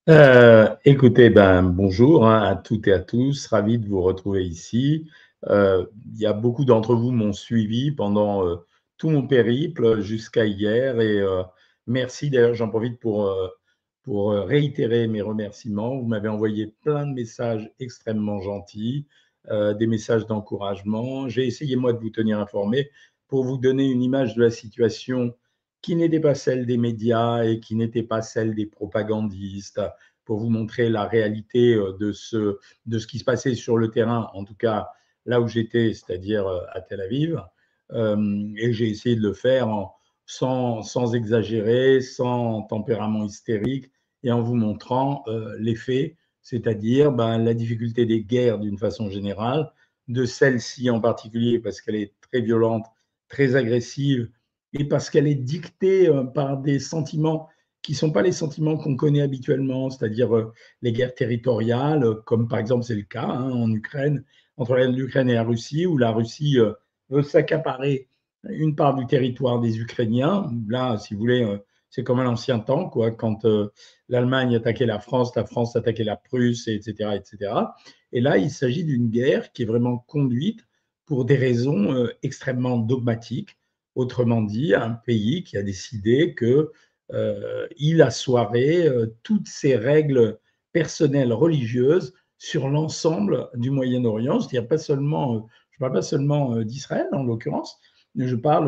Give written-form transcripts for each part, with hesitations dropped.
Écoutez, ben, bonjour hein, à toutes et à tous, ravi de vous retrouver ici. Il y a beaucoup d'entre vous m'ont suivi pendant tout mon périple jusqu'à hier et merci d'ailleurs, j'en profite pour réitérer mes remerciements. Vous m'avez envoyé plein de messages extrêmement gentils, des messages d'encouragement. J'ai essayé moi de vous tenir informé pour vous donner une image de la situation qui n'était pas celle des médias et qui n'était pas celle des propagandistes pour vous montrer la réalité de ce qui se passait sur le terrain, en tout cas là où j'étais, c'est-à-dire à Tel Aviv. Et j'ai essayé de le faire sans exagérer, sans tempérament hystérique, et en vous montrant les faits, c'est-à-dire ben, la difficulté des guerres d'une façon générale, de celle-ci en particulier parce qu'elle est très violente, très agressive, et parce qu'elle est dictée par des sentiments qui ne sont pas les sentiments qu'on connaît habituellement, c'est-à-dire les guerres territoriales, comme par exemple c'est le cas hein, en Ukraine, entre l'Ukraine et la Russie, où la Russie veut s'accaparer une part du territoire des Ukrainiens. Là, si vous voulez, c'est comme à l'ancien temps, quoi, quand l'Allemagne attaquait la France attaquait la Prusse, etc., etc. Et là, il s'agit d'une guerre qui est vraiment conduite pour des raisons extrêmement dogmatiques. Autrement dit, un pays qui a décidé que il assoirait toutes ces règles personnelles religieuses sur l'ensemble du Moyen-Orient. C'est-à-dire pas seulement, je ne parle pas seulement d'Israël en l'occurrence, mais je parle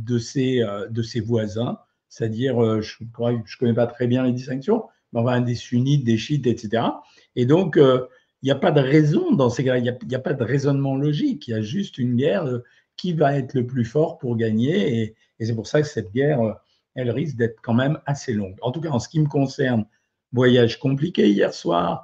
de ses voisins, c'est-à-dire, je ne connais pas très bien les distinctions, mais enfin des sunnites, des chiites, etc. Et donc, il n'y a pas de raison dans ces cas-là, il n'y a pas de raisonnement logique, il y a juste une guerre qui va être le plus fort pour gagner. Et c'est pour ça que cette guerre elle risque d'être quand même assez longue. En tout cas, en ce qui me concerne, voyage compliqué hier soir,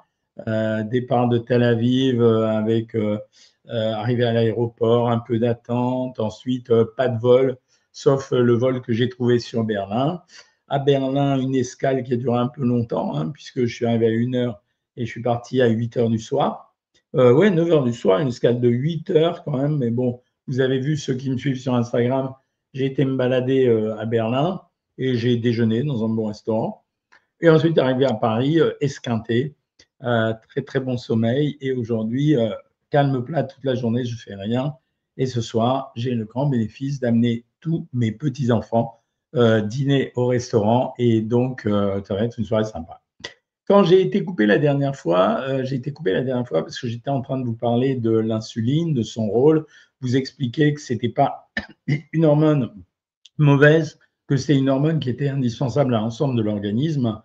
départ de Tel Aviv avec arrivée à l'aéroport, un peu d'attente, ensuite pas de vol, sauf le vol que j'ai trouvé sur Berlin. À Berlin, une escale qui a duré un peu longtemps, hein, puisque je suis arrivé à 1 heure et je suis parti à 8 heures du soir. Ouais, 9 heures du soir, une escale de 8 heures quand même, mais bon, vous avez vu ceux qui me suivent sur Instagram, j'ai été me balader à Berlin et j'ai déjeuné dans un bon restaurant. Et ensuite, arrivé à Paris, esquinté, très très bon sommeil. Et aujourd'hui, calme plat toute la journée, je ne fais rien. Et ce soir, j'ai le grand bénéfice d'amener tous mes petits-enfants dîner au restaurant. Et donc, ça va être une soirée sympa. Quand j'ai été coupé la dernière fois, j'ai été coupé la dernière fois parce que j'étais en train de vous parler de l'insuline, de son rôle, vous expliquer que ce n'était pas une hormone mauvaise, que c'est une hormone qui était indispensable à l'ensemble de l'organisme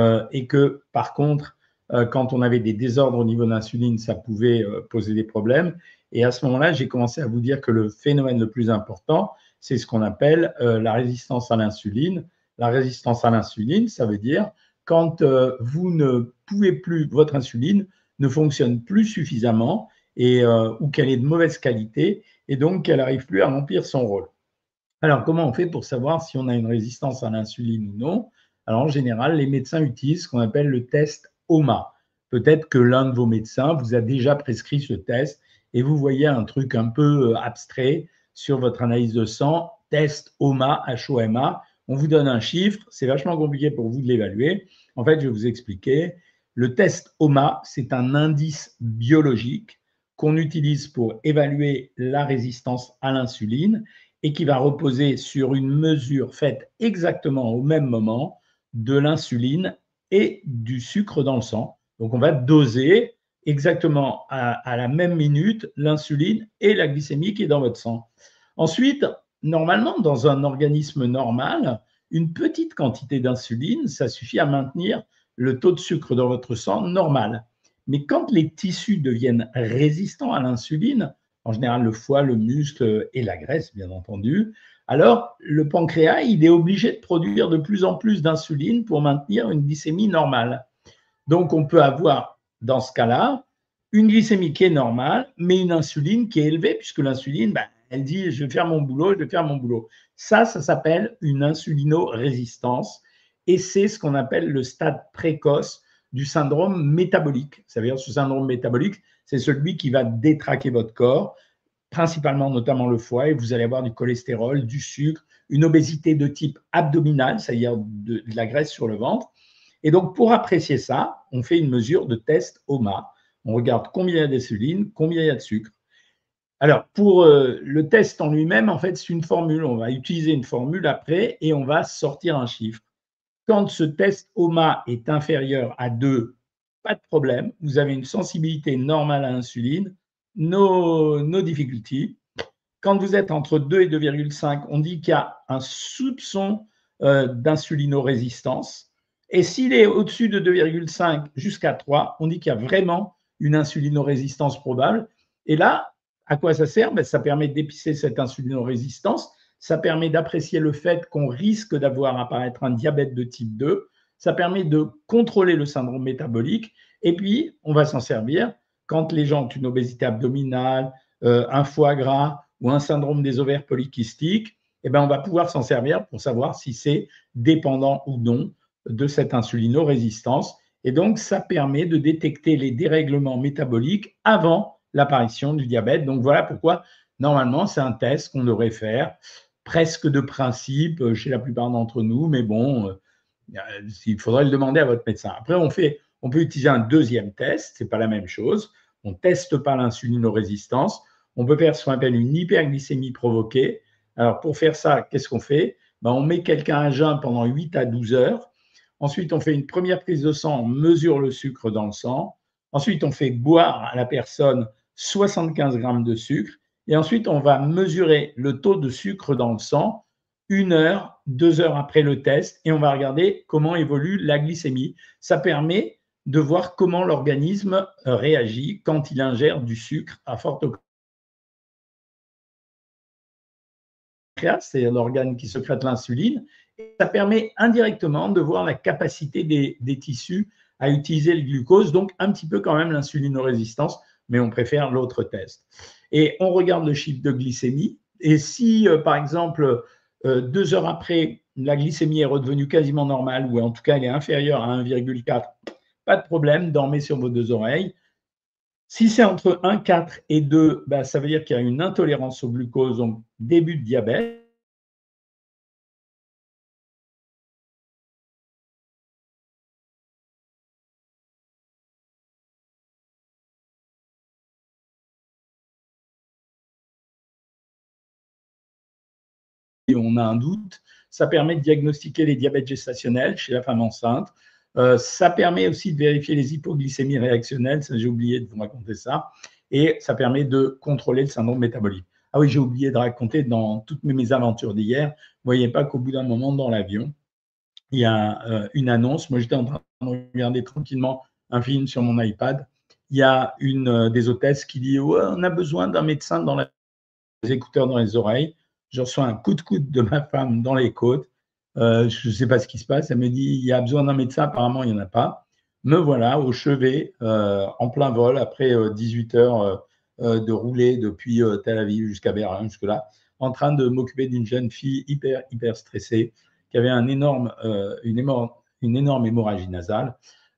et que par contre, quand on avait des désordres au niveau de l'insuline, ça pouvait poser des problèmes. Et à ce moment-là, j'ai commencé à vous dire que le phénomène le plus important, c'est ce qu'on appelle la résistance à l'insuline. La résistance à l'insuline, ça veut dire quand vous ne pouvez plus, votre insuline ne fonctionne plus suffisamment et, ou qu'elle est de mauvaise qualité et donc qu'elle n'arrive plus à remplir son rôle. Alors, comment on fait pour savoir si on a une résistance à l'insuline ou non? Alors, en général, les médecins utilisent ce qu'on appelle le test OMA. Peut-être que l'un de vos médecins vous a déjà prescrit ce test et vous voyez un truc un peu abstrait sur votre analyse de sang, test OMA, H-O-M-A. On vous donne un chiffre, c'est vachement compliqué pour vous de l'évaluer. En fait, je vais vous expliquer. Le test OMA, c'est un indice biologique qu'on utilise pour évaluer la résistance à l'insuline et qui va reposer sur une mesure faite exactement au même moment de l'insuline et du sucre dans le sang. Donc, on va doser exactement à la même minute l'insuline et la glycémie qui est dans votre sang. Ensuite, normalement, dans un organisme normal, une petite quantité d'insuline, ça suffit à maintenir le taux de sucre dans votre sang normal. Mais quand les tissus deviennent résistants à l'insuline, en général le foie, le muscle et la graisse, bien entendu, alors le pancréas, il est obligé de produire de plus en plus d'insuline pour maintenir une glycémie normale. Donc, on peut avoir, dans ce cas-là, une glycémie qui est normale, mais une insuline qui est élevée, puisque l'insuline, ben, elle dit, je vais faire mon boulot, je vais faire mon boulot. Ça s'appelle une insulinorésistance, et c'est ce qu'on appelle le stade précoce du syndrome métabolique. Ça veut dire ce syndrome métabolique, c'est celui qui va détraquer votre corps, principalement notamment le foie, et vous allez avoir du cholestérol, du sucre, une obésité de type abdominal, c'est-à-dire de la graisse sur le ventre. Et donc, pour apprécier ça, on fait une mesure de test OMA. On regarde combien il y a d'insuline, combien il y a de sucre. Alors, pour le test en lui-même, en fait, c'est une formule. On va utiliser une formule après et on va sortir un chiffre. Quand ce test OMA est inférieur à 2, pas de problème. Vous avez une sensibilité normale à l'insuline, no difficulty. Quand vous êtes entre 2 et 2,5, on dit qu'il y a un soupçon d'insulinorésistance. Et s'il est au-dessus de 2,5 jusqu'à 3, on dit qu'il y a vraiment une insulinorésistance probable. Et là, à quoi ça sert? Ça permet d'épicer cette insulinorésistance. Ça permet d'apprécier le fait qu'on risque d'avoir apparaître un diabète de type 2. Ça permet de contrôler le syndrome métabolique. Et puis, on va s'en servir quand les gens ont une obésité abdominale, un foie gras ou un syndrome des ovaires polykystiques, eh ben, on va pouvoir s'en servir pour savoir si c'est dépendant ou non de cette insulinorésistance. Et donc, ça permet de détecter les dérèglements métaboliques avant l'apparition du diabète. Donc, voilà pourquoi, normalement, c'est un test qu'on devrait faire presque de principe chez la plupart d'entre nous, mais bon, il faudrait le demander à votre médecin. Après, on peut utiliser un deuxième test, c'est pas la même chose. On ne teste pas l'insulinorésistance. On peut faire ce qu'on appelle une hyperglycémie provoquée. Alors, pour faire ça, qu'est-ce qu'on fait? On met quelqu'un à jeun pendant 8 à 12 heures. Ensuite, on fait une première prise de sang, on mesure le sucre dans le sang. Ensuite, on fait boire à la personne 75 grammes de sucre. Et ensuite, on va mesurer le taux de sucre dans le sang 1 heure, 2 heures après le test et on va regarder comment évolue la glycémie. Ça permet de voir comment l'organisme réagit quand il ingère du sucre à forte c'est l'organe qui sécrète l'insuline. Et ça permet indirectement de voir la capacité des tissus à utiliser le glucose, donc un petit peu quand même l'insulinorésistance, mais on préfère l'autre test. Et on regarde le chiffre de glycémie. Et si, par exemple, 2 heures après, la glycémie est redevenue quasiment normale, ou en tout cas elle est inférieure à 1,4, pas de problème, dormez sur vos 2 oreilles. Si c'est entre 1,4 et 2, ça veut dire qu'il y a une intolérance au glucose, donc début de diabète. Et on a un doute, ça permet de diagnostiquer les diabètes gestationnels chez la femme enceinte. Ça permet aussi de vérifier les hypoglycémies réactionnelles, ça j'ai oublié de vous raconter ça, et ça permet de contrôler le syndrome métabolique. Ah oui, j'ai oublié de raconter dans toutes mes mésaventures d'hier, vous ne voyez pas qu'au bout d'un moment dans l'avion, il y a une annonce, moi j'étais en train de regarder tranquillement un film sur mon iPad, il y a une des hôtesses qui dit ouais, on a besoin d'un médecin dans les écouteurs dans les oreilles. Je reçois un coup de coude de ma femme dans les côtes. Je ne sais pas ce qui se passe. Elle me dit il y a besoin d'un médecin, apparemment il n'y en a pas. Me voilà au chevet, en plein vol, après 18 heures de rouler depuis Tel Aviv jusqu'à Berlin, jusque-là, en train de m'occuper d'une jeune fille hyper stressée, qui avait une énorme hémorragie nasale.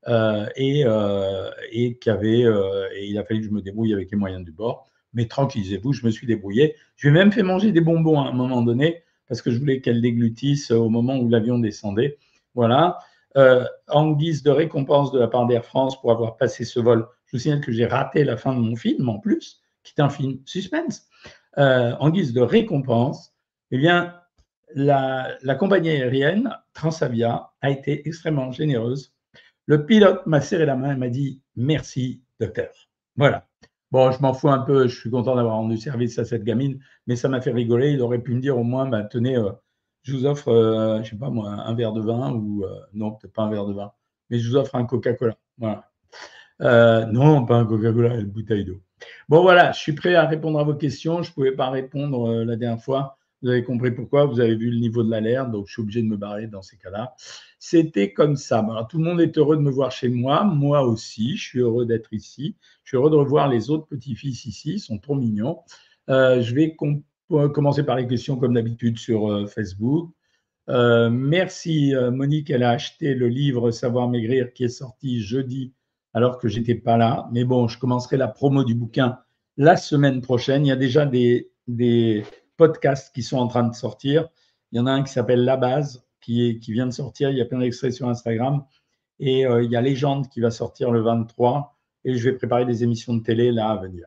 Et qui avait, et il a fallu que je me débrouille avec les moyens du bord. Mais tranquillisez-vous, je me suis débrouillé. Je lui ai même fait manger des bonbons à un moment donné, parce que je voulais qu'elle déglutisse au moment où l'avion descendait. Voilà. En guise de récompense de la part d'Air France pour avoir passé ce vol, je vous signale que j'ai raté la fin de mon film en plus, qui est un film suspense. En guise de récompense, eh bien, la compagnie aérienne Transavia a été extrêmement généreuse. Le pilote m'a serré la main et m'a dit « Merci, docteur ». Voilà. Bon, je m'en fous un peu, je suis content d'avoir rendu service à cette gamine, mais ça m'a fait rigoler. Il aurait pu me dire au moins, tenez, je vous offre, je ne sais pas moi, un verre de vin ou non, peut-être pas un verre de vin, mais je vous offre un Coca-Cola. Voilà. Non, pas un Coca-Cola, une bouteille d'eau. Bon, voilà, je suis prêt à répondre à vos questions. Je ne pouvais pas répondre la dernière fois. Vous avez compris pourquoi. Vous avez vu le niveau de l'alerte, donc je suis obligé de me barrer dans ces cas-là. C'était comme ça. Alors, tout le monde est heureux de me voir chez moi. Moi aussi, je suis heureux d'être ici. Je suis heureux de revoir les autres petits-fils ici. Ils sont trop mignons. Je vais commencer par les questions comme d'habitude sur Facebook. Merci Monique, elle a acheté le livre Savoir maigrir qui est sorti jeudi alors que j'étais pas là. Mais bon, je commencerai la promo du bouquin la semaine prochaine. Il y a déjà des podcasts qui sont en train de sortir. Il y en a un qui s'appelle La Base qui vient de sortir. Il y a plein d'extraits sur Instagram. Et il y a Légende qui va sortir le 23 et je vais préparer des émissions de télé là à venir.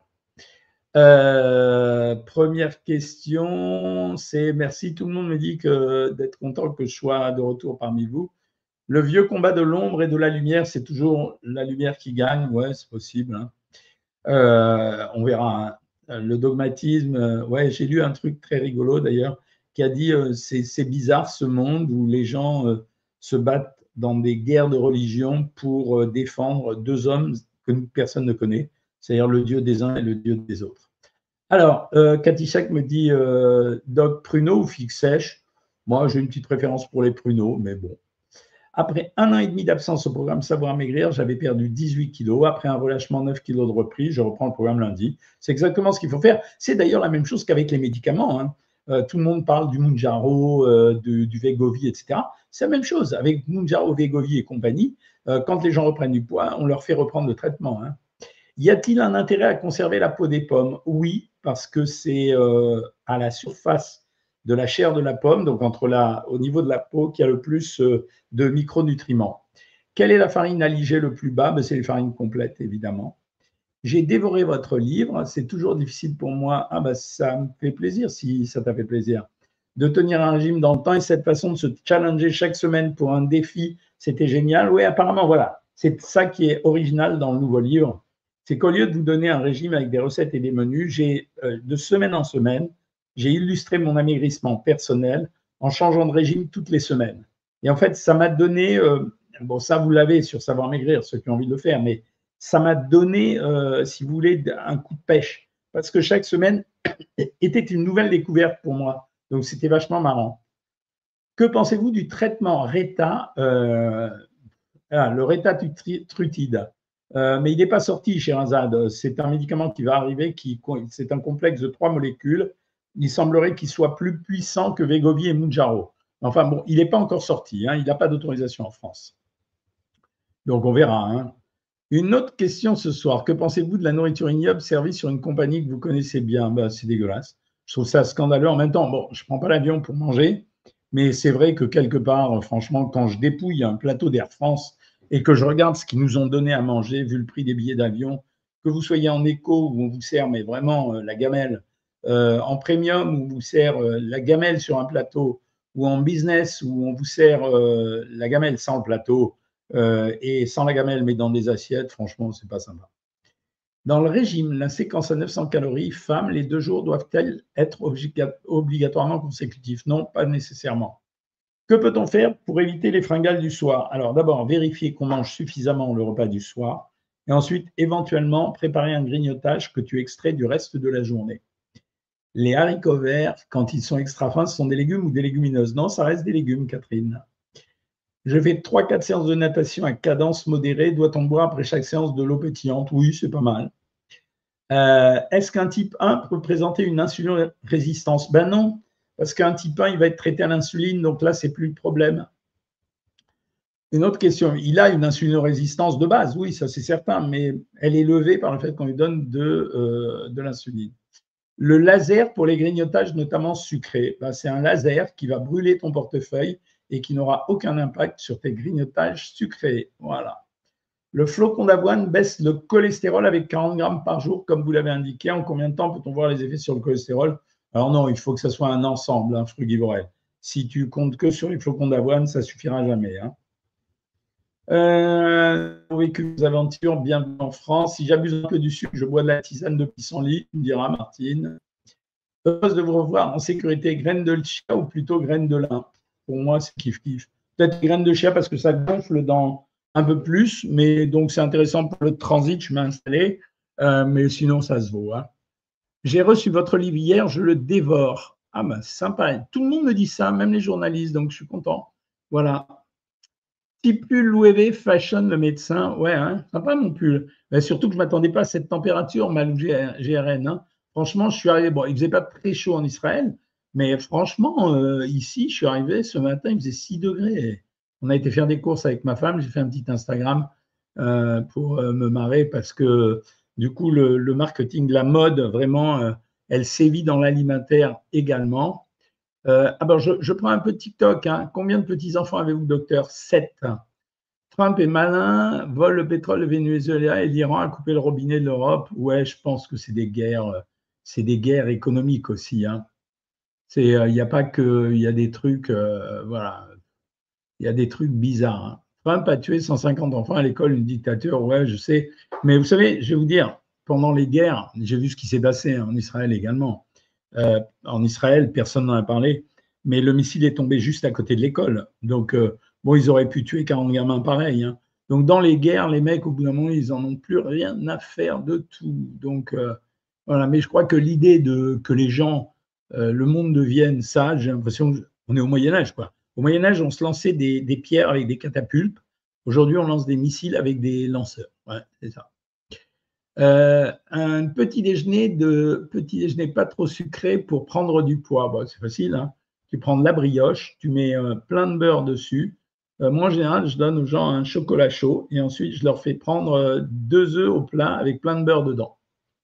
Première question, c'est merci. Tout le monde me dit d'être content que je sois de retour parmi vous. Le vieux combat de l'ombre et de la lumière, c'est toujours la lumière qui gagne. Ouais, c'est possible. Hein. On verra. Hein. Le dogmatisme, ouais, j'ai lu un truc très rigolo d'ailleurs qui a dit c'est bizarre ce monde où les gens se battent dans des guerres de religion pour défendre deux hommes que personne ne connaît, c'est-à-dire le Dieu des uns et le Dieu des autres. Alors, Cathy Chak me dit Doc pruneau ou figue sèche. Moi, j'ai une petite préférence pour les pruneaux, mais bon. Après 1 an et demi d'absence au programme Savoir Maigrir, j'avais perdu 18 kilos. Après un relâchement, 9 kilos de reprise, je reprends le programme lundi. C'est exactement ce qu'il faut faire. C'est d'ailleurs la même chose qu'avec les médicaments. Hein. Tout le monde parle du Mounjaro, du Wegovy, etc. C'est la même chose. Avec Mounjaro, Wegovy et compagnie, quand les gens reprennent du poids, on leur fait reprendre le traitement. Hein. Y a-t-il un intérêt à conserver la peau des pommes? Oui, parce que c'est à la surface de la chair de la pomme, donc au niveau de la peau, qu'il y a le plus de micronutriments. Quelle est la farine allégée le plus bas? C'est les farines complètes, évidemment. J'ai dévoré votre livre, c'est toujours difficile pour moi. Ça me fait plaisir si ça t'a fait plaisir. De tenir un régime dans le temps et cette façon de se challenger chaque semaine pour un défi, c'était génial. Oui, apparemment, voilà. C'est ça qui est original dans le nouveau livre. C'est qu'au lieu de vous donner un régime avec des recettes et des menus, de semaine en semaine, j'ai illustré mon amaigrissement personnel en changeant de régime toutes les semaines. Et en fait, ça m'a donné, bon, ça vous l'avez sur Savoir Maigrir, ceux qui ont envie de le faire, mais ça m'a donné, si vous voulez, un coup de pêche. Parce que chaque semaine était une nouvelle découverte pour moi. Donc, c'était vachement marrant. Que pensez-vous du traitement Reta, le Retatrutide mais il n'est pas sorti chez Razad. C'est un médicament qui va arriver, c'est un complexe de 3 molécules. Il semblerait qu'il soit plus puissant que Wegovy et Mounjaro. Enfin bon, il n'est pas encore sorti. Hein, il n'a pas d'autorisation en France. Donc on verra. Hein. Une autre question ce soir. Que pensez-vous de la nourriture ignoble servie sur une compagnie que vous connaissez bien? C'est dégueulasse. Je trouve ça scandaleux. En même temps, bon, je ne prends pas l'avion pour manger, mais c'est vrai que quelque part, franchement, quand je dépouille un plateau d'Air France et que je regarde ce qu'ils nous ont donné à manger, vu le prix des billets d'avion, que vous soyez en éco où on vous sert, mais vraiment la gamelle, en premium où on vous sert la gamelle sur un plateau, ou en business où on vous sert la gamelle sans le plateau, et sans la gamelle, mais dans des assiettes, franchement, c'est pas sympa. Dans le régime, la séquence à 900 calories, femme, les 2 jours doivent-elles être obligatoirement consécutifs? Non, pas nécessairement. Que peut-on faire pour éviter les fringales du soir? Alors d'abord, vérifier qu'on mange suffisamment le repas du soir, et ensuite, éventuellement, préparer un grignotage que tu extrais du reste de la journée. Les haricots verts, quand ils sont extra fins, ce sont des légumes ou des légumineuses? Non, ça reste des légumes, Catherine. Je fais 3-4 séances de natation à cadence modérée. Doit-on boire après chaque séance de l'eau pétillante? Oui, c'est pas mal. Est-ce qu'un type 1 peut présenter une insulino-résistance? Ben non, parce qu'un type 1, il va être traité à l'insuline, donc là, c'est plus le problème. Une autre question, il a une insulino-résistance de base, oui, ça c'est certain, mais elle est levée par le fait qu'on lui donne de l'insuline. Le laser pour les grignotages, notamment sucrés, ben, c'est un laser qui va brûler ton portefeuille et qui n'aura aucun impact sur tes grignotages sucrés. Voilà. Le flocon d'avoine baisse le cholestérol avec 40 grammes par jour, comme vous l'avez indiqué. En combien de temps peut-on voir les effets sur le cholestérol? Alors non, il faut que ça soit un ensemble, un frugivorel. Si tu comptes que sur les flocons d'avoine, ça ne suffira jamais. Hein. Vécu aux aventures, bienvenue en France. Si j'abuse un peu du sucre, je bois de la tisane de pissenlit, me dira Martine. Heureuse de vous revoir en sécurité. Graines de chia ou plutôt graines de lin? Pour moi, c'est kiff-kiff. Peut-être graines de chia parce que ça gonfle dans un peu plus, mais donc c'est intéressant pour le transit, je m'ai installé, mais sinon ça se vaut. Hein. J'ai reçu votre livre hier, je le dévore. Ah ben, c'est sympa. Tout le monde me dit ça, même les journalistes, donc je suis content. Voilà. Petit pull Louis Fashion, le médecin. Ouais, hein, sympa mon pull. Mais surtout que je ne m'attendais pas à cette température, mal GRN. Hein. Franchement, je suis arrivé. Bon, il ne faisait pas très chaud en Israël, mais franchement, ici, je suis arrivé ce matin, il faisait 6 degrés. On a été faire des courses avec ma femme. J'ai fait un petit Instagram pour me marrer parce que du coup, le marketing, la mode, vraiment, elle sévit dans l'alimentaire également. Je prends un peu de TikTok. Hein. Combien de petits-enfants avez-vous, docteur? 7. Trump est malin, vole le pétrole du Venezuela et l'Iran a coupé le robinet de l'Europe. Ouais, je pense que c'est des guerres économiques aussi, hein. Il y a pas que, il y a des trucs, voilà, il y a des trucs bizarres, hein. Trump a tué 150 enfants à l'école, une dictature, ouais, je sais. Mais vous savez, je vais vous dire, pendant les guerres, j'ai vu ce qui s'est passé en Israël également. En Israël, personne n'en a parlé, mais le missile est tombé juste à côté de l'école. Donc, bon, ils auraient pu tuer 40 gamins pareils, hein. Donc, dans les guerres, les mecs, au bout d'un moment, ils en ont plus rien à faire de tout. Donc, voilà. Mais je crois que l'idée de que les gens, le monde devienne sage, j'ai l'impression qu'on est au Moyen Âge, quoi. Au Moyen Âge, on se lançait des pierres avec des catapultes. Aujourd'hui, on lance des missiles avec des lanceurs. Ouais, c'est ça. Un petit déjeuner pas trop sucré pour prendre du poids. Bon, c'est facile, hein. Tu prends de la brioche, tu mets plein de beurre dessus. Moi, en général, je donne aux gens un chocolat chaud et ensuite, je leur fais prendre 2 œufs au plat avec plein de beurre dedans.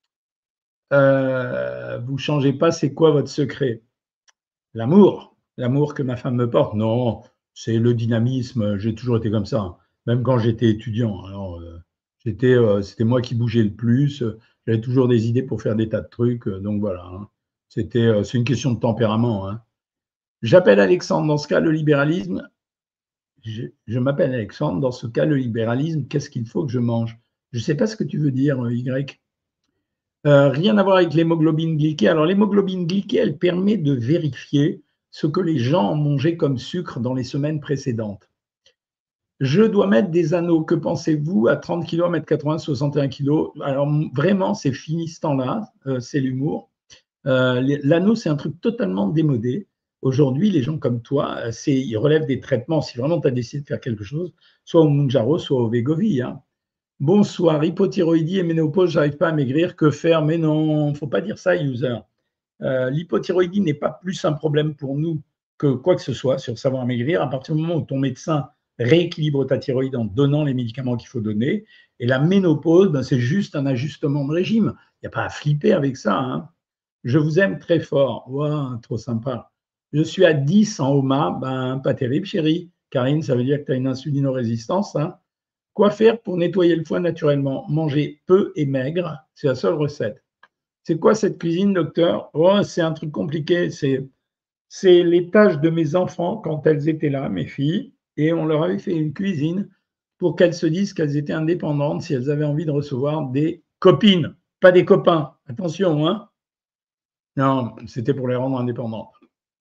Vous ne changez pas, c'est quoi votre secret? L'amour, l'amour que ma femme me porte. Non, c'est le dynamisme. J'ai toujours été comme ça, hein. Même quand j'étais étudiant. Alors, c'était moi qui bougeais le plus. J'avais toujours des idées pour faire des tas de trucs. Donc voilà, hein. C'est une question de tempérament, hein. J'appelle Alexandre. Dans ce cas, le libéralisme. Je m'appelle Alexandre. Dans ce cas, le libéralisme, qu'est-ce qu'il faut que je mange? Je ne sais pas ce que tu veux dire, Y. Rien à voir avec l'hémoglobine glyquée. Alors, l'hémoglobine glyquée, elle permet de vérifier ce que les gens ont mangé comme sucre dans les semaines précédentes. Je dois mettre des anneaux. Que pensez-vous à 30 kg, 1m80, 61 kg? Alors, vraiment, c'est fini ce temps-là. C'est l'humour. L'anneau, c'est un truc totalement démodé. Aujourd'hui, les gens comme toi, ils relèvent des traitements. Si vraiment tu as décidé de faire quelque chose, soit au Mounjaro, soit au Wegovy, hein. Bonsoir, hypothyroïdie et ménopause, j'arrive pas à maigrir, que faire? Mais non, faut pas dire ça, user. L'hypothyroïdie n'est pas plus un problème pour nous que quoi que ce soit sur savoir maigrir à partir du moment où ton médecin rééquilibre ta thyroïde en donnant les médicaments qu'il faut donner. Et la ménopause, ben, c'est juste un ajustement de régime. Il n'y a pas à flipper avec ça, hein. Je vous aime très fort. Wow, trop sympa. Je suis à 10 en OMA. Ben, pas terrible, chérie. Karine, ça veut dire que tu as une insulinorésistance, hein. Quoi faire pour nettoyer le foie naturellement? Manger peu et maigre, c'est la seule recette. C'est quoi cette cuisine, docteur? Oh, c'est un truc compliqué. C'est les tâches de mes enfants quand elles étaient là, mes filles, et on leur avait fait une cuisine pour qu'elles se disent qu'elles étaient indépendantes si elles avaient envie de recevoir des copines, pas des copains. Attention, hein? Non, c'était pour les rendre indépendantes.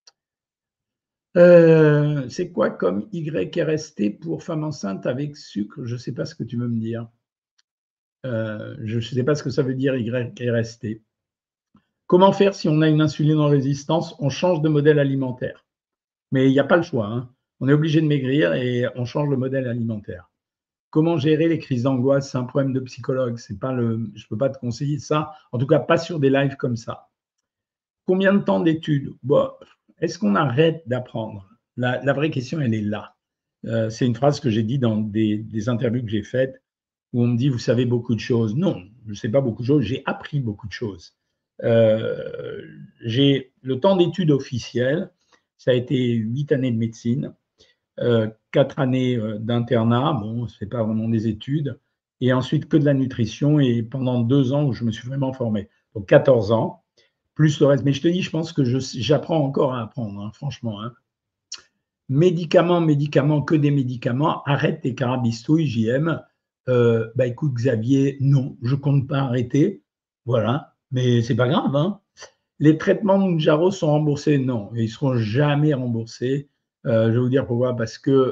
C'est quoi comme YRST pour femme enceinte avec sucre? Je ne sais pas ce que tu veux me dire. Je ne sais pas ce que ça veut dire YRST. Comment faire si on a une insulinorésistance? On change de modèle alimentaire. Mais il n'y a pas le choix, hein. On est obligé de maigrir et on change le modèle alimentaire. Comment gérer les crises d'angoisse? C'est un problème de psychologue. Je ne peux pas te conseiller ça. En tout cas, pas sur des lives comme ça. Combien de temps d'études? Bon, est-ce qu'on arrête d'apprendre? La vraie question, elle est là. C'est une phrase que j'ai dit dans des interviews que j'ai faites où on me dit, vous savez beaucoup de choses. Non, je ne sais pas beaucoup de choses, j'ai appris beaucoup de choses. J'ai le temps d'études officielles, ça a été 8 années de médecine, 4 années d'internat, bon, ce n'est pas vraiment des études, et ensuite que de la nutrition, et pendant 2 ans où je me suis vraiment formé. Donc 14 ans, plus le reste. Mais je te dis, je pense que j'apprends encore à apprendre, hein, franchement, hein. Médicaments, médicaments, que des médicaments. Arrête tes carabistouilles, JM. Bah écoute, Xavier, non, je compte pas arrêter. Voilà, mais c'est pas grave, hein. Les traitements Mounjaro sont remboursés? Non, ils seront jamais remboursés. Je vais vous dire pourquoi. Parce que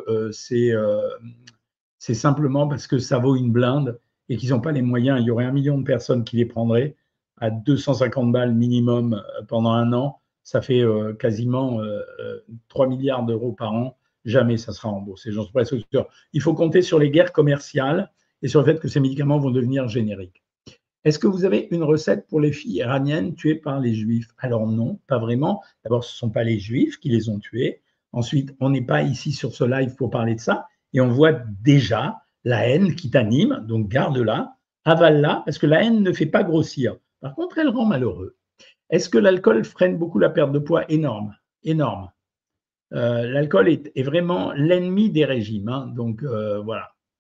c'est simplement parce que ça vaut une blinde et qu'ils n'ont pas les moyens. Il y aurait 1 million de personnes qui les prendraient à 250 balles minimum pendant un an. Ça fait quasiment 3 milliards d'euros par an. Jamais ça sera remboursé. J'en suis presque sûr. Il faut compter sur les guerres commerciales et sur le fait que ces médicaments vont devenir génériques. Est-ce que vous avez une recette pour les filles iraniennes tuées par les juifs? Alors non, pas vraiment. D'abord, ce ne sont pas les juifs qui les ont tuées. Ensuite, on n'est pas ici sur ce live pour parler de ça. Et on voit déjà la haine qui t'anime. Donc garde-la, avale-la, parce que la haine ne fait pas grossir. Par contre, elle rend malheureux. Est-ce que l'alcool freine beaucoup la perte de poids? Énorme, énorme. L'alcool est vraiment l'ennemi des régimes, hein. Donc voilà.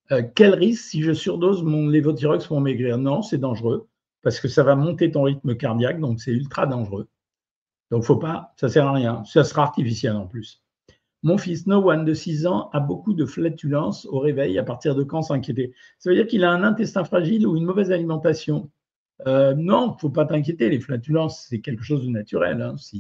Quel risque si je surdose mon lévothyrox pour maigrir? Non, c'est dangereux parce que ça va monter ton rythme cardiaque, donc c'est ultra dangereux. Donc faut pas, ça sert à rien. Ça sera artificiel en plus. Mon fils Nowan de 6 ans a beaucoup de flatulences au réveil. À partir de quand s'inquiéter? Ça veut dire qu'il a un intestin fragile ou une mauvaise alimentation? Non, il ne faut pas t'inquiéter. Les flatulences, c'est quelque chose de naturel. Hein, si.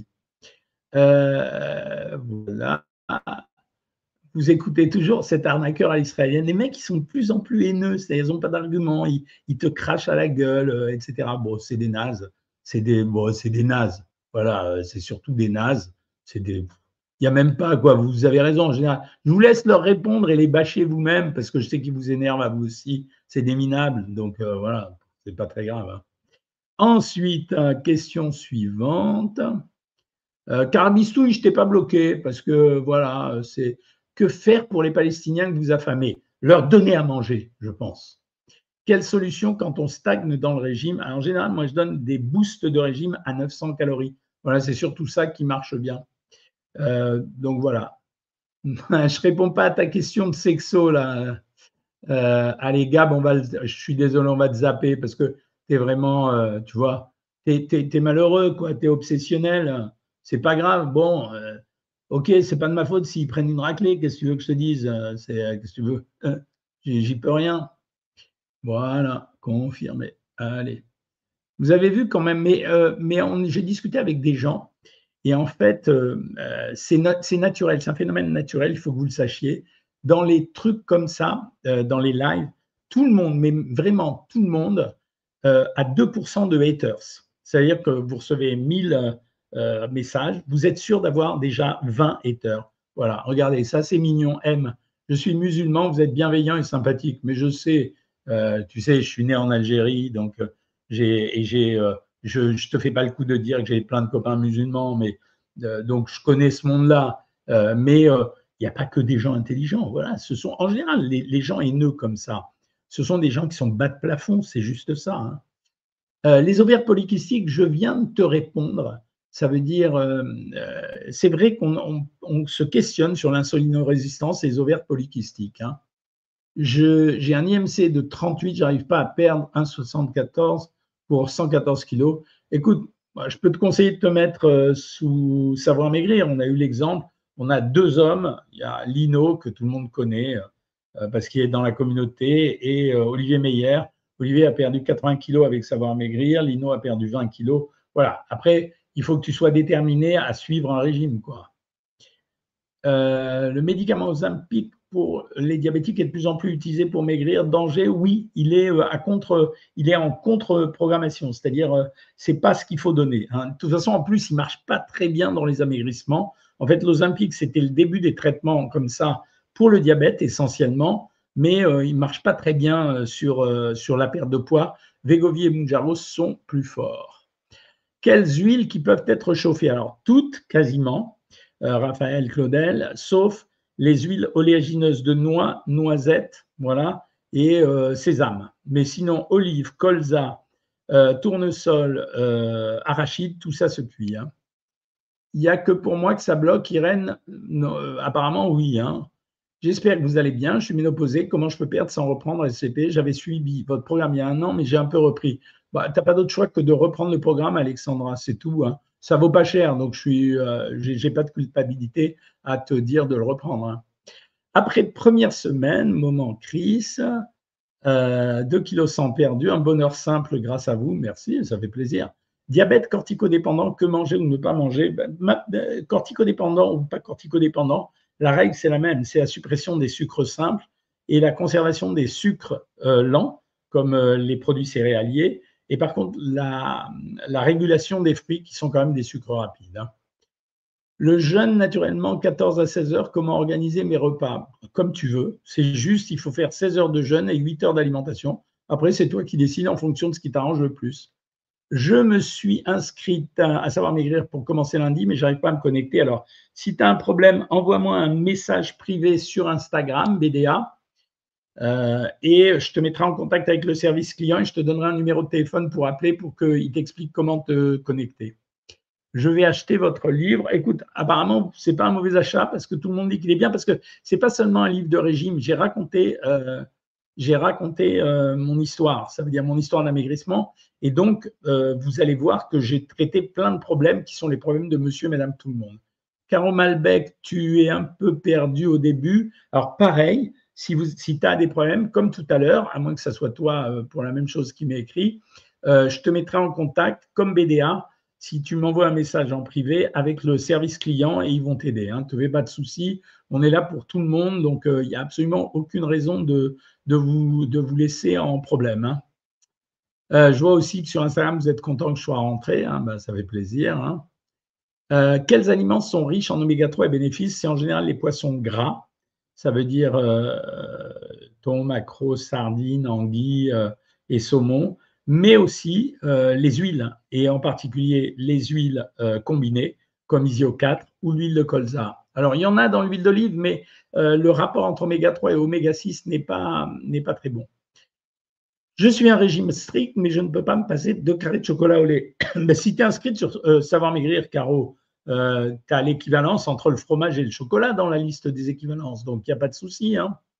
Voilà. Vous écoutez toujours cet arnaqueur à l'israélienne. Les mecs, ils sont de plus en plus haineux. Ils n'ont pas d'argument. Ils te crachent à la gueule, etc. Bon, c'est des nazes. C'est des nazes. Voilà, c'est surtout des nazes. C'est des. Il n'y a même pas quoi. Vous avez raison en général. Je vous laisse leur répondre et les bâcher vous-même parce que je sais qu'ils vous énervent à vous aussi. C'est des minables. Donc voilà, c'est pas très grave. Hein. Ensuite, question suivante. Carabistouille, je t'ai pas bloqué parce que voilà, c'est que faire pour les Palestiniens que vous affamez? Leur donner à manger, je pense. Quelle solution quand on stagne dans le régime? Alors, en général, moi, je donne des boosts de régime à 900 calories. Voilà, c'est surtout ça qui marche bien. Donc voilà. Je réponds pas à ta question de sexo là. Allez, Gab, je suis désolé, on va te zapper parce que tu es vraiment, tu vois, tu es malheureux, quoi, tu es obsessionnel. C'est pas grave. Bon, ok, c'est pas de ma faute s'ils prennent une raclée. Qu'est-ce que tu veux que je te dise? Qu'est-ce que tu veux? J'y peux rien. Voilà, confirmé. Allez. Vous avez vu quand même, mais j'ai discuté avec des gens et en fait, c'est naturel, c'est un phénomène naturel, il faut que vous le sachiez. Dans les trucs comme ça, dans les lives, tout le monde, mais vraiment tout le monde, a 2% de haters. C'est-à-dire que vous recevez 1000 messages, vous êtes sûr d'avoir déjà 20 haters. Voilà, regardez, ça c'est mignon, M. Je suis musulman, vous êtes bienveillant et sympathique, mais je sais, tu sais, je suis né en Algérie, donc je te fais pas le coup de dire que j'ai plein de copains musulmans, mais donc je connais ce monde-là. Mais il n'y a pas que des gens intelligents. Voilà, ce sont en général les gens haineux comme ça. Ce sont des gens qui sont bas de plafond, c'est juste ça. Hein. Les ovaires polykystiques, je viens de te répondre. Ça veut dire, c'est vrai qu'on se questionne sur l'insulinorésistance et les ovaires polykystiques. Hein. J'ai un IMC de 38, j'arrive pas à perdre 1,74 pour 114 kilos. Écoute, je peux te conseiller de te mettre sous Savoir Maigrir. On a eu l'exemple, on a 2 hommes, il y a Lino, que tout le monde connaît parce qu'il est dans la communauté, et Olivier Meyer. Olivier a perdu 80 kilos avec Savoir Maigrir, Lino a perdu 20 kilos. Voilà, après, il faut que tu sois déterminé à suivre un régime, quoi. Le médicament Ozempic pour les diabétiques est de plus en plus utilisé pour maigrir. Danger, oui, il est en contre-programmation, c'est-à-dire c'est pas ce qu'il faut donner. Hein. De toute façon, en plus, il marche pas très bien dans les amaigrissements. En fait, l'Ozempic, c'était le début des traitements comme ça pour le diabète essentiellement, mais il marche pas très bien sur la perte de poids. Wegovy et Mounjaro sont plus forts. Quelles huiles qui peuvent être chauffées? Alors, toutes, quasiment, Raphaël Claudel, sauf les huiles oléagineuses de noix, noisettes, voilà, et sésame. Mais sinon, olive, colza, tournesol, arachide, tout ça se cuit. Hein. Il n'y a que pour moi que ça bloque, Irène. Apparemment, oui. Hein. J'espère que vous allez bien. Je suis ménopausée. Comment je peux perdre sans reprendre SCP? J'avais suivi votre programme il y a 1 an, mais j'ai un peu repris. Bah, tu n'as pas d'autre choix que de reprendre le programme, Alexandra. C'est tout. Hein. Ça vaut pas cher, donc j'ai pas de culpabilité à te dire de le reprendre. Hein. Après première semaine, moment Chris, 2 kg 100 perdus, un bonheur simple grâce à vous. Merci, ça fait plaisir. Diabète corticodépendant, que manger ou ne pas manger? Corticodépendant ou pas corticodépendant, la règle c'est la même, c'est la suppression des sucres simples et la conservation des sucres lents, comme les produits céréaliers, et par contre la régulation des fruits qui sont quand même des sucres rapides. Hein. Le jeûne, naturellement, 14 à 16 heures, comment organiser mes repas? Comme tu veux. C'est juste, il faut faire 16 heures de jeûne et 8 heures d'alimentation. Après, c'est toi qui décides en fonction de ce qui t'arrange le plus. Je me suis inscrite à Savoir Maigrir pour commencer lundi, mais je n'arrive pas à me connecter. Alors, si tu as un problème, envoie-moi un message privé sur Instagram, BDA, et je te mettrai en contact avec le service client et je te donnerai un numéro de téléphone pour appeler pour qu'il t'explique comment te connecter. Je vais acheter votre livre. Écoute, apparemment, ce n'est pas un mauvais achat parce que tout le monde dit qu'il est bien, parce que ce n'est pas seulement un livre de régime. J'ai raconté j'ai raconté mon histoire, ça veut dire mon histoire d'amaigrissement. Et donc, vous allez voir que j'ai traité plein de problèmes qui sont les problèmes de monsieur et madame tout le monde. Caro Malbec, tu es un peu perdu au début. Alors, pareil, si tu as des problèmes, comme tout à l'heure, à moins que ce soit toi pour la même chose qui m'est écrit, je te mettrai en contact comme BDA si tu m'envoies un message en privé avec le service client et ils vont t'aider. Ne te fais pas de soucis, on est là pour tout le monde, donc il n'y a absolument aucune raison de vous laisser en problème. Je vois aussi que sur Instagram, vous êtes content que je sois rentré, ça fait plaisir. Quels aliments sont riches en oméga 3 et bénéfices? C'est en général les poissons gras, ça veut dire thon, maquereau, sardines, anguilles et saumon, mais aussi les huiles, et en particulier les huiles combinées, comme Isio 4 ou l'huile de colza. Alors, il y en a dans l'huile d'olive, mais le rapport entre oméga 3 et oméga 6 n'est pas très bon. Je suis un régime strict, mais je ne peux pas me passer de 2 carrés de chocolat au lait. Mais si tu es inscrite sur Savoir Maigrir, Caro, tu as l'équivalence entre le fromage et le chocolat dans la liste des équivalences, donc il n'y a pas de souci.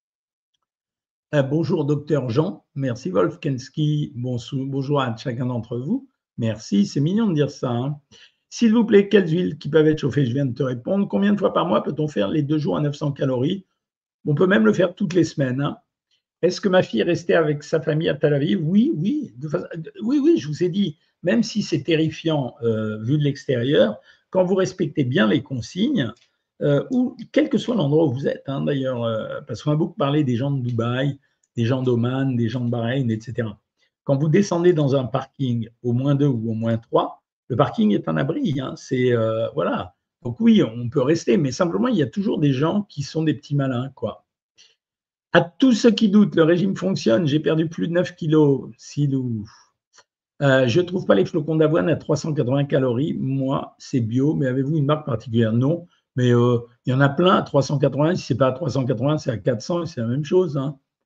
Bonjour, docteur Jean. Merci, Wolfkensky. Bonjour à chacun d'entre vous. Merci, c'est mignon de dire ça. S'il vous plaît, quelles huiles qui peuvent être chauffées? Je viens de te répondre. Combien de fois par mois peut-on faire les 2 jours à 900 calories? On peut même le faire toutes les semaines. Est-ce que ma fille est restée avec sa famille à Tel Aviv? Oui, oui. Oui, je vous ai dit, même si c'est terrifiant vu de l'extérieur, quand vous respectez bien les consignes, ou quel que soit l'endroit où vous êtes, d'ailleurs, parce qu'on a beaucoup parlé des gens de Dubaï, des gens d'Oman, des gens de Bahreïn, etc. Quand vous descendez dans un parking au -2 ou au -3, le parking est un abri. C'est voilà. Donc oui, on peut rester, mais simplement, il y a toujours des gens qui sont des petits malins, quoi. À tous ceux qui doutent, le régime fonctionne. J'ai perdu plus de 9 kilos. Silou. Je ne trouve pas les flocons d'avoine à 380 calories. Moi, c'est bio, mais avez-vous une marque particulière? Non, mais il y en a plein à 380. Si ce n'est pas à 380, c'est à 400 et c'est la même chose.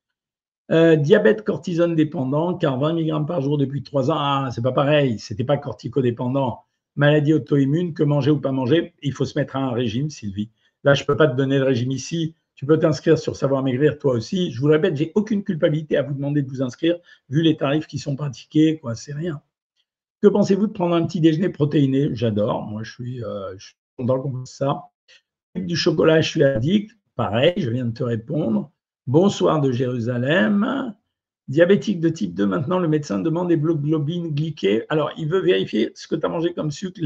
Diabète cortisone dépendant, car 20 mg par jour depuis 3 ans. Ah, c'est pas pareil, c'était pas corticodépendant. Maladie auto-immune, que manger ou pas manger? Il faut se mettre à un régime, Sylvie. Là, je ne peux pas te donner le régime ici. Tu peux t'inscrire sur Savoir Maigrir, toi aussi. Je vous le répète, j'ai aucune culpabilité à vous demander de vous inscrire, vu les tarifs qui sont pratiqués, quoi, c'est rien. Que pensez-vous de prendre un petit déjeuner protéiné? J'adore, moi je suis content qu'on fasse ça. Du chocolat, je suis addict. Pareil, je viens de te répondre. Bonsoir de Jérusalem. Diabétique de type 2, maintenant le médecin demande des globines glyquées. Alors, il veut vérifier ce que tu as mangé comme sucre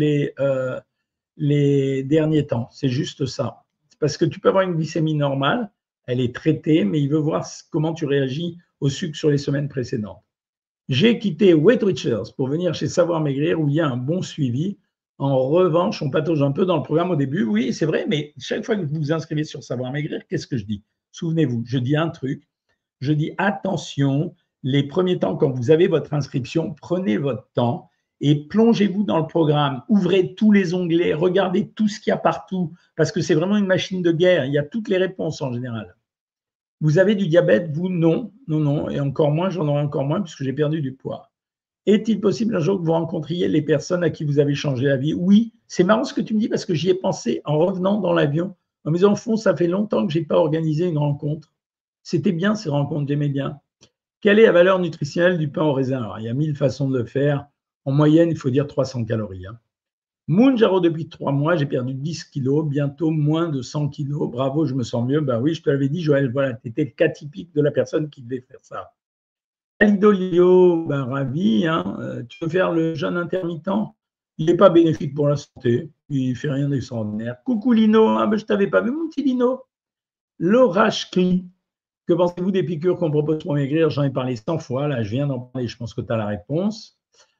les derniers temps. C'est juste ça. Parce que tu peux avoir une glycémie normale, elle est traitée, mais il veut voir comment tu réagis au sucre sur les semaines précédentes. J'ai quitté Weight Watchers pour venir chez Savoir Maigrir où il y a un bon suivi. En revanche, on patauge un peu dans le programme au début. Oui, c'est vrai, mais chaque fois que vous vous inscrivez sur Savoir Maigrir, qu'est-ce que je dis? Souvenez-vous, je dis un truc. Je dis attention, les premiers temps, quand vous avez votre inscription, prenez votre temps et plongez-vous dans le programme. Ouvrez tous les onglets, regardez tout ce qu'il y a partout, parce que c'est vraiment une machine de guerre. Il y a toutes les réponses en général. Vous avez du diabète? Vous, non. Non, non. Et encore moins, j'en aurai encore moins puisque j'ai perdu du poids. Est-il possible un jour que vous rencontriez les personnes à qui vous avez changé la vie? Oui. C'est marrant ce que tu me dis parce que j'y ai pensé en revenant dans l'avion. En me disant, au fond, ça fait longtemps que je n'ai pas organisé une rencontre. C'était bien ces rencontres, j'aimais bien. Quelle est la valeur nutritionnelle du pain au raisin? Alors, il y a 1000 façons de le faire. En moyenne, il faut dire 300 calories. Mounjaro, depuis 3 mois, j'ai perdu 10 kilos, bientôt moins de 100 kilos. Bravo, je me sens mieux. Ben oui, je te l'avais dit, Joël, voilà, tu étais le cas typique de la personne qui devait faire ça. Alidolio, ben ravi. Tu veux faire le jeûne intermittent? Il n'est pas bénéfique pour la santé. Il ne fait rien d'extraordinaire. Coucou Lino, ben, je ne t'avais pas vu, mon petit Lino. L'orage cri. Que pensez-vous des piqûres qu'on propose pour maigrir? J'en ai parlé 100 fois. Là, je viens d'en parler. Je pense que tu as la réponse.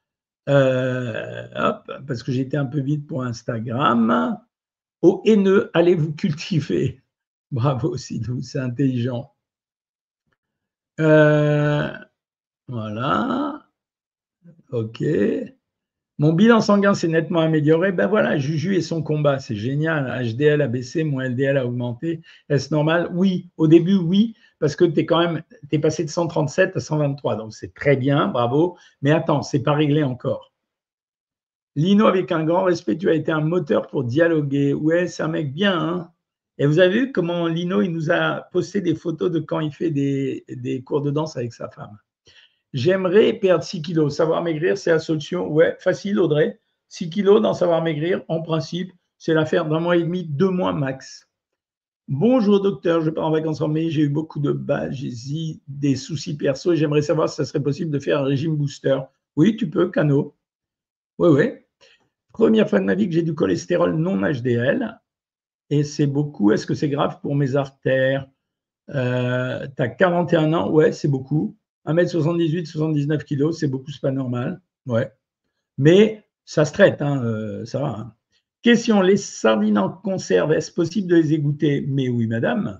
Parce que j'étais un peu vite pour Instagram. Au haineux, allez vous cultiver. Bravo, Sidou, c'est intelligent. Voilà. OK. Mon bilan sanguin s'est nettement amélioré. Ben voilà, Juju et son combat, c'est génial. HDL a baissé, mon LDL a augmenté. Est-ce normal? Oui. Au début, oui, parce que tu es passé de 137 à 123. Donc, c'est très bien, bravo. Mais attends, ce n'est pas réglé encore. Lino, avec un grand respect, tu as été un moteur pour dialoguer. Ouais, c'est un mec bien. Et vous avez vu comment Lino, il nous a posté des photos de quand il fait des cours de danse avec sa femme. J'aimerais perdre 6 kilos. Savoir maigrir, c'est la solution. Ouais, facile, Audrey. 6 kilos dans savoir maigrir, en principe, c'est l'affaire d'un mois et demi, 2 mois max. Bonjour docteur, je pars en vacances en mai, j'ai eu beaucoup de bas, j'ai des soucis perso et j'aimerais savoir si ça serait possible de faire un régime booster. Oui, tu peux, Cano. Oui, oui. Première fois de ma vie que j'ai du cholestérol non HDL et c'est beaucoup. Est-ce que c'est grave pour mes artères? Tu as 41 ans, ouais, c'est beaucoup. 1m78, 79 kilos, c'est beaucoup, c'est pas normal. Ouais. Mais ça se traite, hein, ça va. Hein. Question, les sardines en conserve, est-ce possible de les égoutter? Mais oui, madame.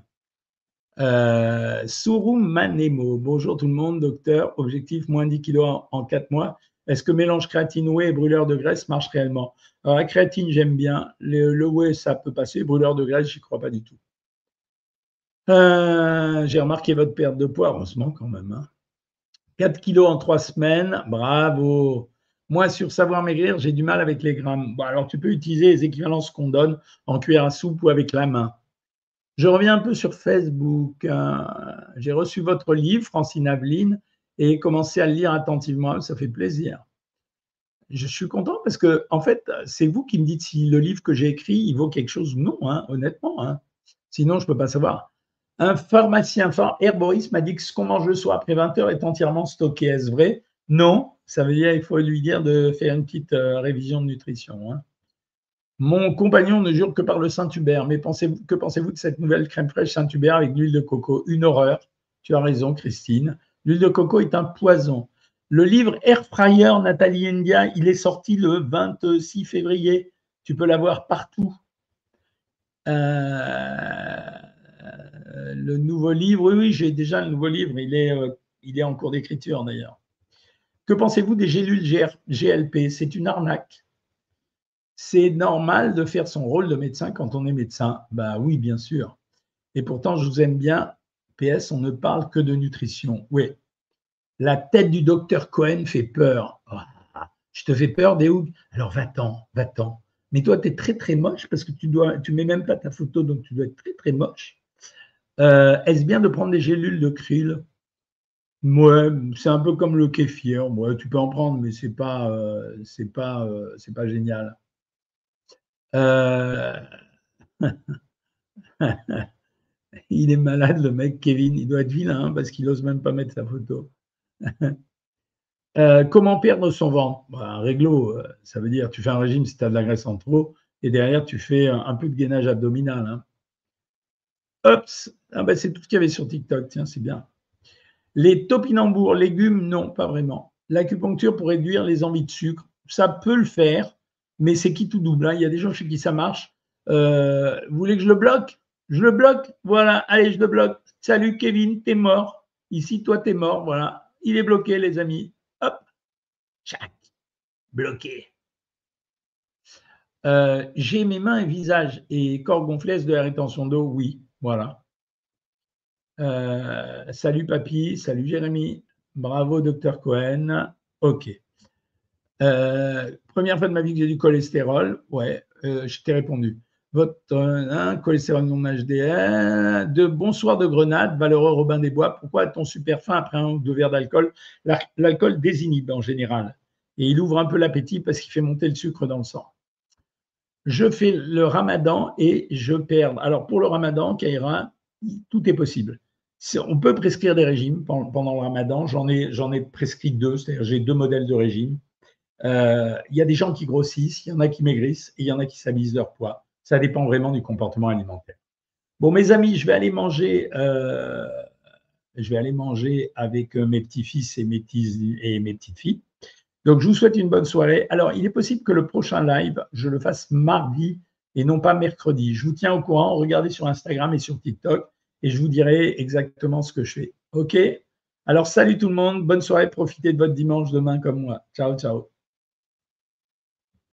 Sourou Manemo, bonjour tout le monde, docteur. Objectif, moins 10 kilos en 4 mois. Est-ce que mélange créatine whey et brûleur de graisse marche réellement? Alors, la créatine, j'aime bien. Le whey, ça peut passer. Brûleur de graisse, j'y crois pas du tout. J'ai remarqué votre perte de poids, heureusement quand même. Hein. 4 kilos en 3 semaines, bravo. Moi, sur savoir maigrir, j'ai du mal avec les grammes. Bon, alors, tu peux utiliser les équivalences qu'on donne en cuillère à soupe ou avec la main. Je reviens un peu sur Facebook. J'ai reçu votre livre, Francine Aveline, et commencé à le lire attentivement. Ça fait plaisir. Je suis content parce que, en fait, c'est vous qui me dites si le livre que j'ai écrit, il vaut quelque chose ou non, hein, honnêtement. Hein. Sinon, je ne peux pas savoir. Un pharmacien herboriste m'a dit que ce qu'on mange le soir après 20 heures est entièrement stocké. Est-ce vrai? Non. Ça veut dire qu'il faut lui dire de faire une petite révision de nutrition. Hein. Mon compagnon ne jure que par le Saint-Hubert. Mais que pensez-vous de cette nouvelle crème fraîche Saint-Hubert avec l'huile de coco? Une horreur. Tu as raison, Christine. L'huile de coco est un poison. Le livre Air Fryer Nathalie India, il est sorti le 26 février. Tu peux l'avoir partout. Le nouveau livre, oui, j'ai déjà le nouveau livre. Il est en cours d'écriture d'ailleurs. Que pensez-vous des gélules GLP? C'est une arnaque. C'est normal de faire son rôle de médecin quand on est médecin. Bah oui, bien sûr. Et pourtant, je vous aime bien. PS, on ne parle que de nutrition. Oui. La tête du docteur Cohen fait peur. Oh, je te fais peur, Déoug? Alors va-t'en, va-t'en. Mais toi, tu es très, très moche parce que tu mets même pas ta photo, donc tu dois être très, très moche. Est-ce bien de prendre des gélules de krill? Ouais, c'est un peu comme le kéfir. Ouais, tu peux en prendre, mais c'est pas génial. Il est malade, le mec, Kevin. Il doit être vilain hein, parce qu'il n'ose même pas mettre sa photo. Comment perdre son ventre? Un réglo, ça veut dire tu fais un régime si tu as de la graisse en trop et derrière tu fais un peu de gainage abdominal. Hein. Ops, c'est tout ce qu'il y avait sur TikTok, tiens, c'est bien. Les topinambours, légumes, non, pas vraiment. L'acupuncture pour réduire les envies de sucre, ça peut le faire, mais c'est qui tout double. Hein. Il y a des gens chez qui ça marche. Vous voulez que je le bloque? Je le bloque, voilà, allez, je le bloque. Salut Kevin, t'es mort. Ici, toi, t'es mort, voilà. Il est bloqué, les amis. Hop, tchac, bloqué. J'ai mes mains et visage et corps gonflés de la rétention d'eau, oui, voilà. Salut papy, salut Jérémy, bravo docteur Cohen, ok. Première fois de ma vie que j'ai du cholestérol, ouais, je t'ai répondu. Votre cholestérol non HDL, bonsoir de Grenade, valeureux Robin des Bois, pourquoi a-t-on super faim après un ou deux verres d'alcool? L'alcool désinhibe en général, et il ouvre un peu l'appétit parce qu'il fait monter le sucre dans le sang. Je fais le ramadan et je perds. Alors pour le ramadan, Kaira, tout est possible. On peut prescrire des régimes pendant le ramadan. J'en ai prescrit 2, c'est-à-dire j'ai 2 modèles de régime. Il y a des gens qui grossissent, il y en a qui maigrissent et il y en a qui stabilisent leur poids. Ça dépend vraiment du comportement alimentaire. Bon, mes amis, je vais aller manger avec mes petits-fils et mes petites filles. Donc, je vous souhaite une bonne soirée. Alors, il est possible que le prochain live, je le fasse mardi et non pas mercredi. Je vous tiens au courant. Regardez sur Instagram et sur TikTok et je vous dirai exactement ce que je fais. OK? Alors, salut tout le monde. Bonne soirée. Profitez de votre dimanche demain comme moi. Ciao, ciao.